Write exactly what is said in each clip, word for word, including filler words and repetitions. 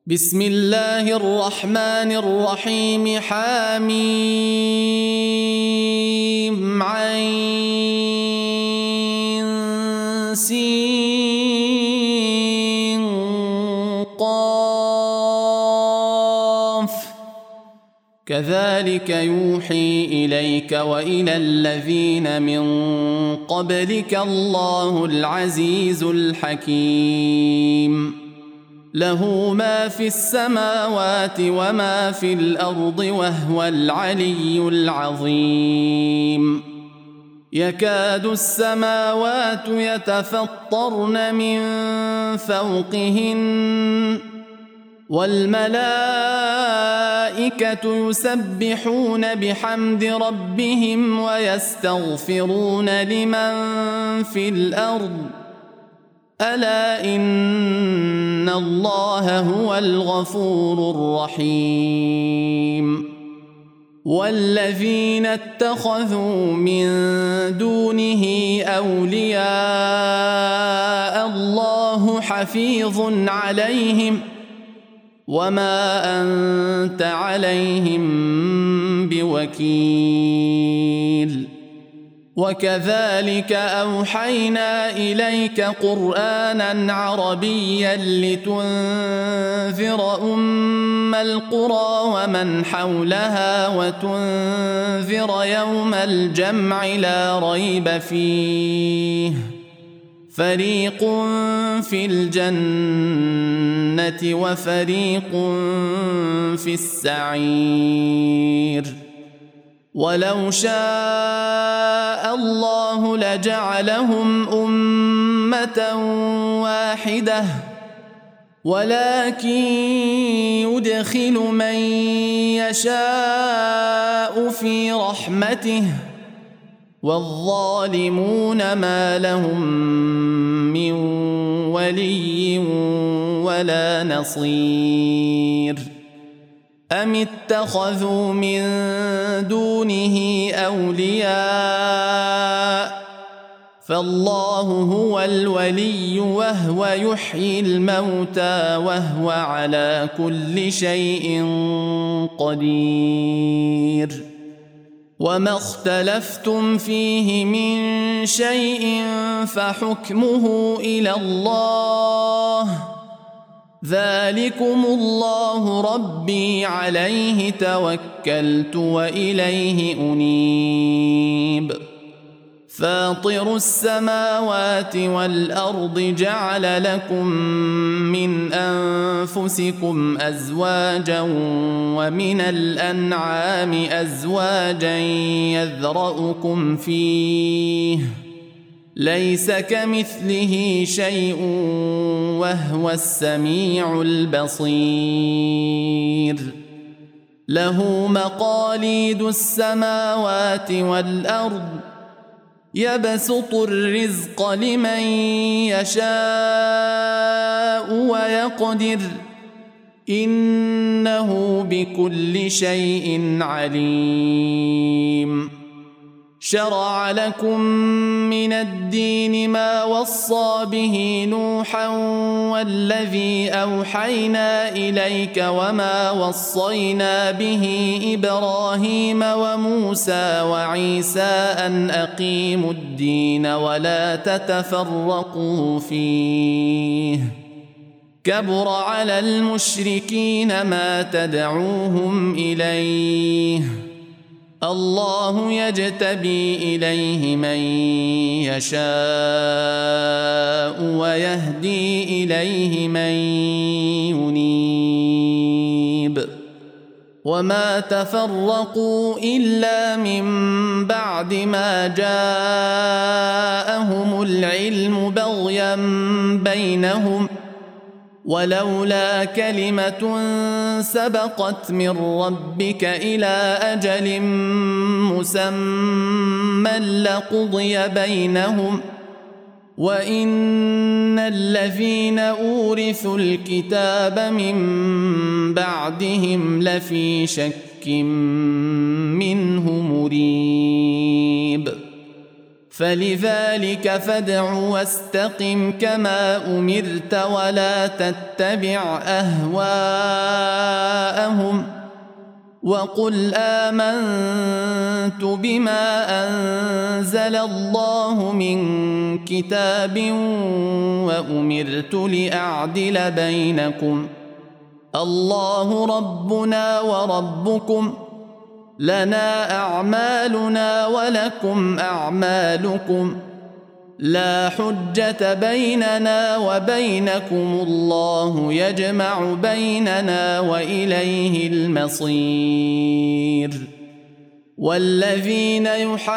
بسم الله الرحمن الرحيم حميم عين سين قاف كذلك يوحي إليك وإلى الذين من قبلك الله العزيز الحكيم له ما في السماوات وما في الأرض وهو العلي العظيم يكاد السماوات يتفطرن من فوقهن والملائكة يسبحون بحمد ربهم ويستغفرون لمن في الأرض ألا إن الله هو الغفور الرحيم والذين اتخذوا من دونه أولياء الله حفيظ عليهم وما أنت عليهم بوكيل وكذلك أوحينا إليك قرآنا عربيا لتنذر أم القرى ومن حولها وتنذر يوم الجمع لا ريب فيه فريق في الجنة وفريق في السعير ولو شاء الله لجعلهم أمة واحدة ولكن يدخل من يشاء في رحمته والظالمون ما لهم من ولي ولا نصير أم اتخذوا من دونه أولياء فالله هو الولي وهو يحيي الموتى وهو على كل شيء قدير وما اختلفتم فيه من شيء فحكمه إلى الله ذلكم الله ربي عليه توكلت وإليه أنيب فاطر السماوات والأرض جعل لكم من أنفسكم أزواجا ومن الأنعام أزواجا يذرأكم فيه ليس كمثله شيء وهو السميع البصير له مقاليد السماوات والأرض يبسط الرزق لمن يشاء ويقدر إنه بكل شيء عليم شرع لكم من الدين ما وصى به نوحا والذي أوحينا إليك وما وصينا به إبراهيم وموسى وعيسى أن أقيموا الدين ولا تتفرقوا فيه كبر على المشركين ما تدعوهم إليه الله يجتبي إليه من يشاء ويهدي إليه من ينيب وما تفرقوا إلا من بعد ما جاءهم العلم بغيا بينهم ولولا كلمة سبقت من ربك إلى أجل مسمى لقضي بينهم وإن الذين أورثوا الكتاب من بعدهم لفي شك منه مريب فلذلك فادع واستقم كما أمرت ولا تتبع أهواءهم وقل آمنت بما أنزل الله من كتاب وأمرت لأعدل بينكم الله ربنا وربكم لنا أعمالنا ولكم أعمالكم لا حجة بيننا وبينكم الله يجمع بيننا وإليه المصير والذين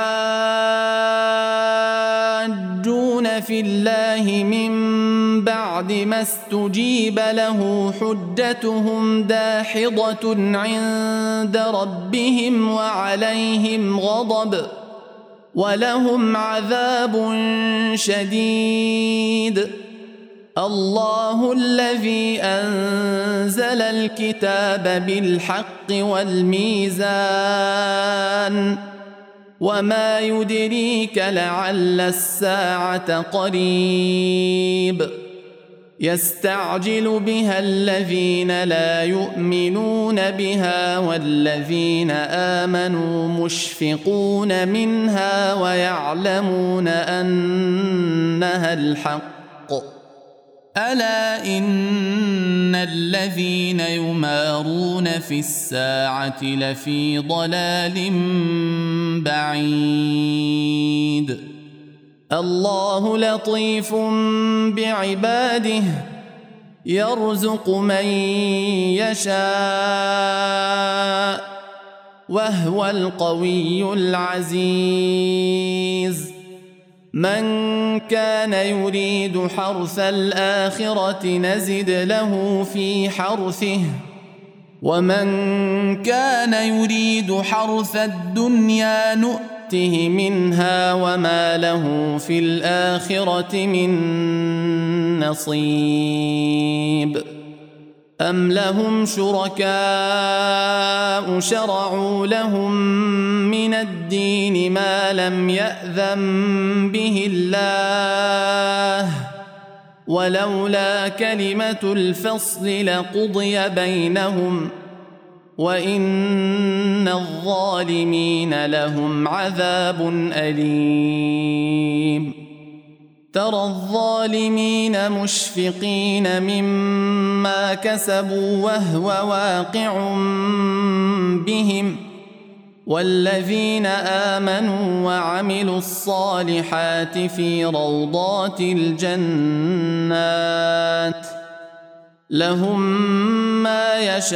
يحاجون في الله من بعد ما استجيب له حجتهم داحضة عند ربهم وعليهم غضب ولهم عذاب شديد الله الذي أنزل الكتاب بالحق والميزان وما يدريك لعل الساعة قريب يستعجل بها الذين لا يؤمنون بها والذين آمنوا مشفقون منها ويعلمون أنها الحق ألا إن الذين يمارون في الساعة لفي ضلال بعيد الله لطيف بعباده يرزق من يشاء وهو القوي العزيز من كان يريد حرث الآخرة نزد له في حرثه ومن كان يريد حرث الدنيا نؤته منها وما له في الآخرة من نصيب أم لهم شركاء شرعوا لهم من الدين ما لم يأذن به الله ولولا كلمة الفصل لقضي بينهم وإن الظالمين لهم عذاب أليم ترى الظالمين مشفقين مما كسبوا وهو واقع بهم والذين آمنوا وعملوا الصالحات في روضات الجنات لهم ما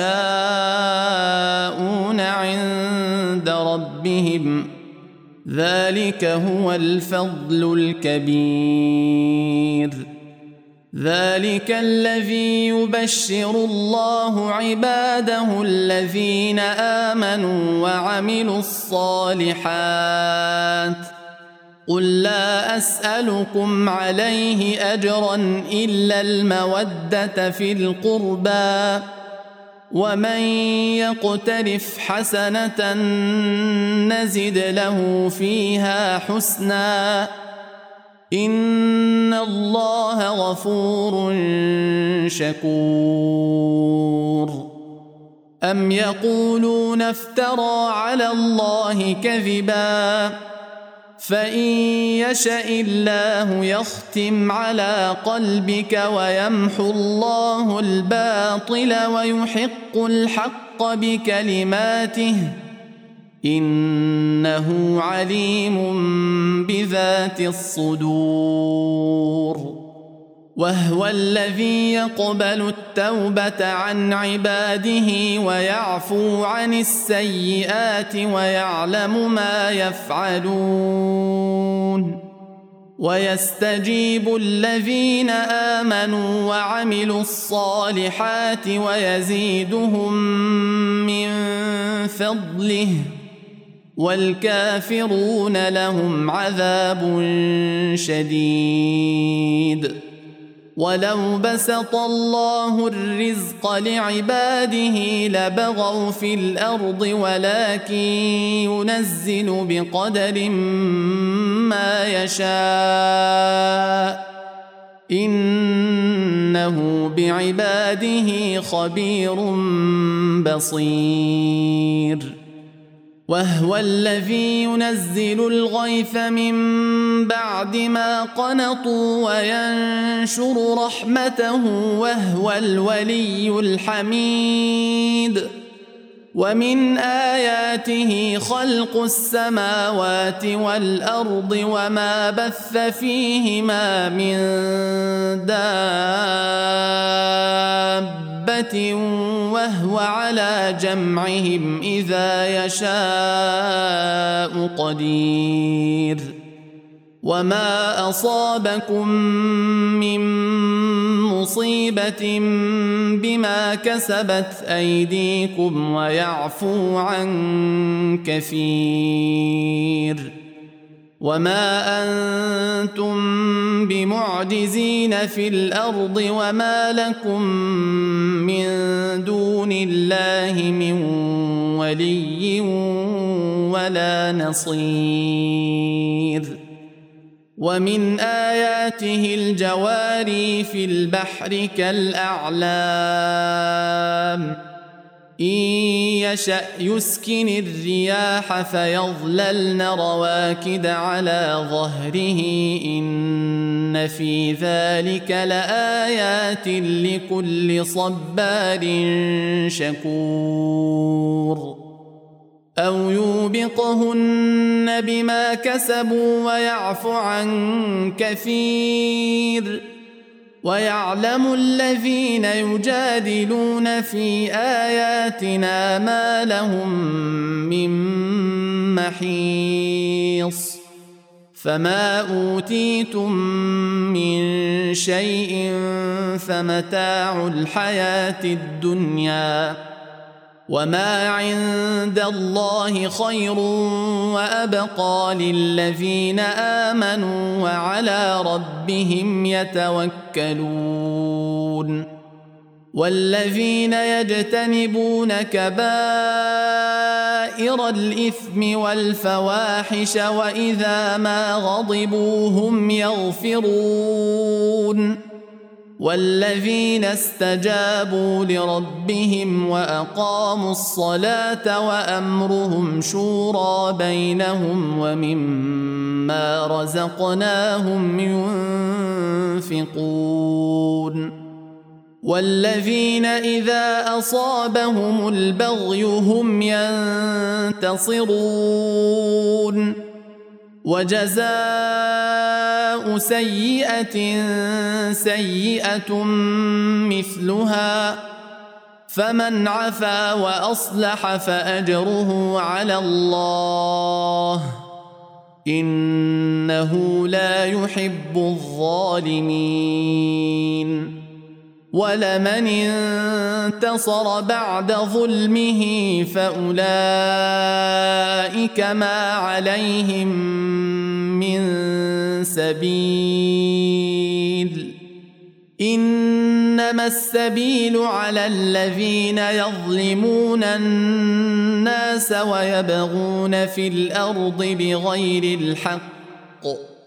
يشاءون عند ربهم ذلك هو الفضل الكبير ذلك الذي يبشر الله عباده الذين آمنوا وعملوا الصالحات قل لا أسألكم عليه أجرا إلا المودة في القربى ومن يقترف حسنة نزد له فيها حسنا إن الله غفور شكور أم يقولون افترى على الله كذبا فإن يشأ الله يختم على قلبك ويمحو الله الباطل ويحق الحق بكلماته إنه عليم بذات الصدور وهو الذي يقبل التوبة عن عباده ويعفو عن السيئات ويعلم ما يفعلون ويستجيب الذين آمنوا وعملوا الصالحات ويزيدهم من فضله والكافرون لهم عذاب شديد ولو بسط الله الرزق لعباده لبغوا في الأرض ولكن ينزل بقدر ما يشاء إنه بعباده خبير بصير وهو الذي ينزل الغيث من بعد ما قنطوا وينشر رحمته وهو الولي الحميد ومن آياته خلق السماوات والأرض وما بث فيهما من دابة وهو على جمعهم إذا يشاء قدير وما أصابكم من مصيبة بما كسبت أيديكم ويعفو عن كثير وما أنتم بمعجزين في الأرض وما لكم من دون الله من ولي ولا نصير ومن آياته الجواري في البحر كالأعلام إن يشأ يسكن الرياح فيظللن رواكد على ظهره إن في ذلك لآيات لكل صبار شكور أو يوبقهن بما كسبوا ويعفو عن كثير ويعلم الذين يجادلون في آياتنا ما لهم من محيص فما أوتيتم من شيء فمتاع الحياة الدنيا وما عند الله خير وأبقى للذين آمنوا وعلى ربهم يتوكلون والذين يجتنبون كبائر الإثم والفواحش وإذا ما غضبوا هم يغفرون والذين استجابوا لربهم وأقاموا الصلاة وأمرهم شورى بينهم ومما رزقناهم ينفقون والذين إذا أصابهم البغي هم ينتصرون وجزاء سيئة سيئة مثلها فمن عفا وأصلح فأجره على الله إنه لا يحب الظالمين ولمن انتصر بعد ظلمه فأولئك ما عليهم من سبيل إنما السبيل على الذين يظلمون الناس ويبغون في الأرض بغير الحق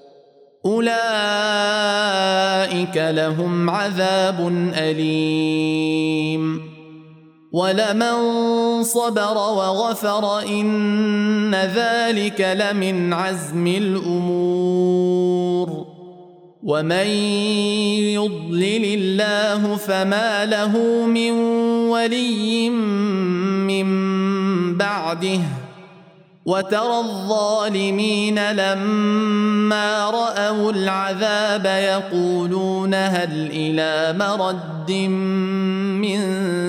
أولئك لهم عذاب أليم ولمن صبر وغفر إن ذلك لمن عزم الأمور ومن يضلل الله فما له من ولي من بعده وترى الظالمين لما رأوا العذاب يقولون هل إلى مرد من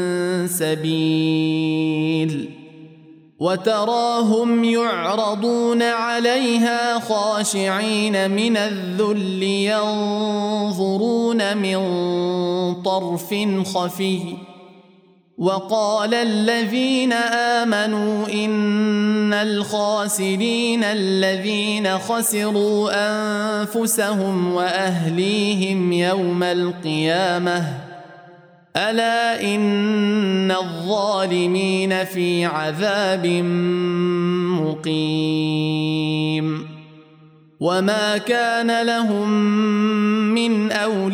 سبيل وتراهم يعرضون عليها خاشعين من الذل ينظرون من طرف خفي وقال الذين آمنوا إن الخاسرين الذين خسروا أنفسهم وأهليهم يوم القيامة ألا إن الظالمين في عذاب مقيم وما كان لهم من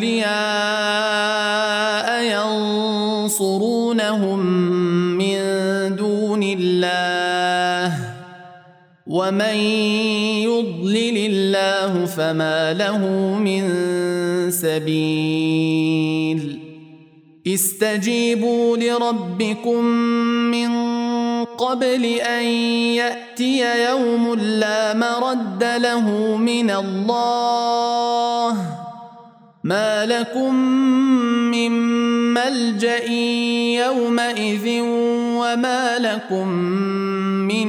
أولياء ينصرونهم من دون الله ومن يضلل الله فما له من سبيل استجيبوا لربكم من قبل أن يأتي يوم لا مرد له من الله ما لكم من ملجأ يومئذ وما لكم من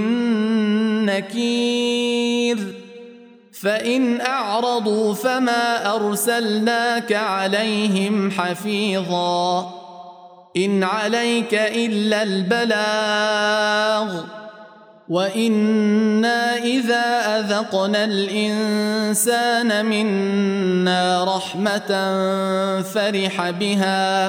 نكير فإن أعرضوا فما أرسلناك عليهم حفيظا إن عليك إلا البلاغ وإنا إذا أذقنا الإنسان منا رحمة فرح بها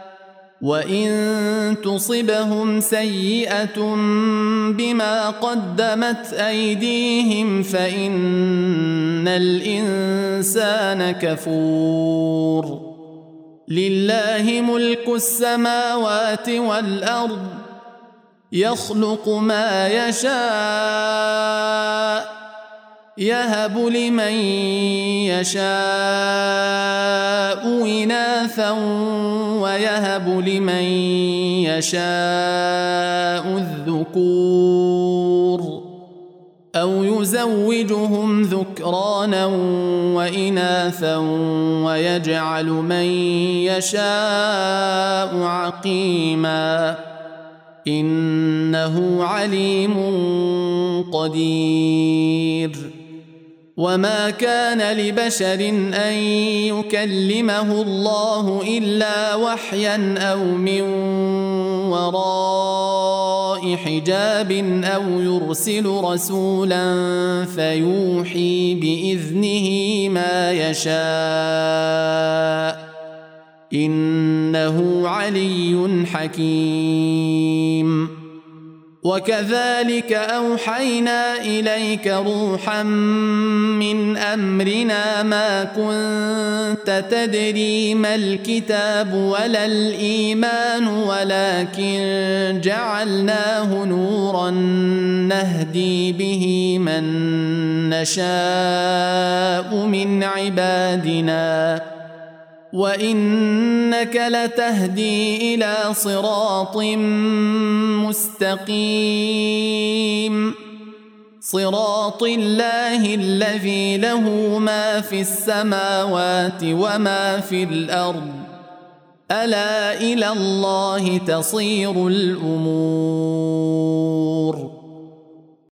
وإن تصبهم سيئة بما قدمت أيديهم فإن الإنسان كفور لله ملك السماوات والأرض يخلق ما يشاء يهب لمن يشاء إناثا ويهب لمن يشاء الذكور أو يزوجهم ذكرانا وإناثا ويجعل من يشاء عقيما إنه عليم قدير وما كان لبشر أن يكلمه الله إلا وحيا أو من وراء حجاب أو يرسل رسولا فيوحي بإذنه ما يشاء إنه علي حكيم وكذلك أوحينا إليك روحا من أمرنا ما كنت تدري ما الكتاب ولا الإيمان ولكن جعلناه نورا نهدي به من نشاء من عبادنا وإنك لتهدي إلى صراط مستقيم صراط الله الذي له ما في السماوات وما في الأرض ألا إلى الله تصير الأمور